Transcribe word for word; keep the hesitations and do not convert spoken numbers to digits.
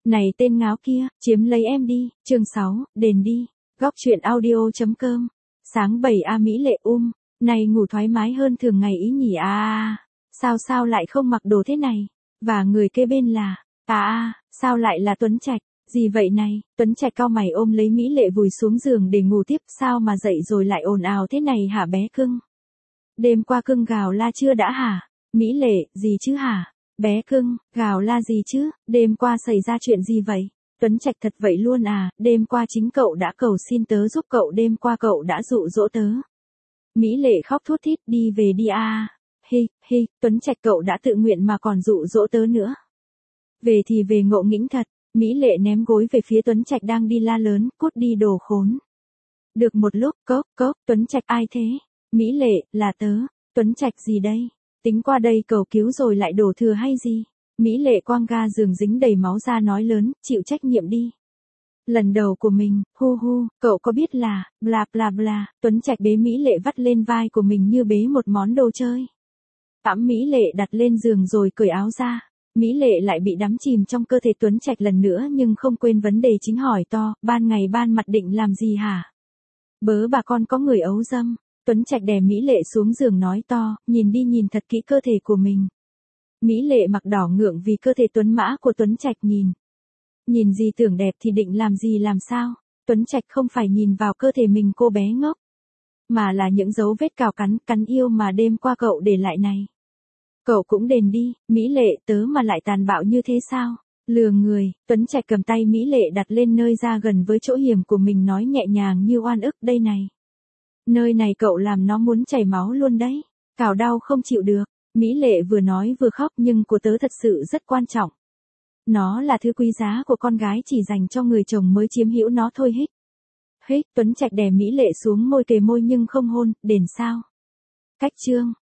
Này tên ngáo kia, chiếm lấy em đi, chương sáu, đền đi. Góc truyện audio.com. Sáng bảy a Mỹ Lệ um, này ngủ thoải mái hơn thường ngày ý nhỉ à, à, sao sao lại không mặc đồ thế này, và người kế bên là, à à, sao lại là Tuấn Trạch, gì vậy này, Tuấn Trạch cau mày ôm lấy Mỹ Lệ vùi xuống giường để ngủ tiếp, sao mà dậy rồi lại ồn ào thế này hả bé cưng? Đêm qua cưng gào la chưa đã hả? Mỹ Lệ, gì chứ hả? Bé cưng, gào la gì chứ, đêm qua xảy ra chuyện gì vậy? Tuấn Trạch thật vậy luôn à, đêm qua chính cậu đã cầu xin tớ giúp cậu, đêm qua cậu đã dụ dỗ tớ. Mỹ Lệ khóc thút thít, đi về đi à. Hi, hi, Tuấn Trạch cậu đã tự nguyện mà còn dụ dỗ tớ nữa. Về thì về ngộ nghĩnh thật, Mỹ Lệ ném gối về phía Tuấn Trạch đang đi la lớn, cút đi đồ khốn. Được một lúc, cốc, cốc, Tuấn Trạch ai thế? Mỹ Lệ, là tớ, Tuấn Trạch gì đây? Tính qua đây cầu cứu rồi lại đổ thừa hay gì? Mỹ Lệ quăng ga giường dính đầy máu ra nói lớn, chịu trách nhiệm đi. Lần đầu của mình, hu hu, cậu có biết là, bla bla bla, Tuấn Trạch bế Mỹ Lệ vắt lên vai của mình như bế một món đồ chơi. Ẵm Mỹ Lệ đặt lên giường rồi cởi áo ra. Mỹ Lệ lại bị đắm chìm trong cơ thể Tuấn Trạch lần nữa nhưng không quên vấn đề chính, hỏi to, ban ngày ban mặt định làm gì hả? Bớ bà con có người ấu dâm. Tuấn Trạch đè Mỹ Lệ xuống giường nói to, nhìn đi nhìn thật kỹ cơ thể của mình. Mỹ Lệ mặc đỏ ngượng vì cơ thể tuấn mã của Tuấn Trạch, nhìn. Nhìn gì tưởng đẹp thì định làm gì làm sao? Tuấn Trạch không phải nhìn vào cơ thể mình cô bé ngốc, mà là những dấu vết cào cắn, cắn yêu mà đêm qua cậu để lại này. Cậu cũng đền đi, Mỹ Lệ, tớ mà lại tàn bạo như thế sao? Lừa người, Tuấn Trạch cầm tay Mỹ Lệ đặt lên nơi ra gần với chỗ hiểm của mình nói nhẹ nhàng như oan ức, đây này. Nơi này cậu làm nó muốn chảy máu luôn đấy, cào đau không chịu được. Mỹ Lệ vừa nói vừa khóc, nhưng của tớ thật sự rất quan trọng. Nó là thứ quý giá của con gái, chỉ dành cho người chồng mới chiếm hữu nó thôi hích. Hích, Tuấn Trạch đè Mỹ Lệ xuống môi, kề môi nhưng không hôn, đền sao? Cách chương.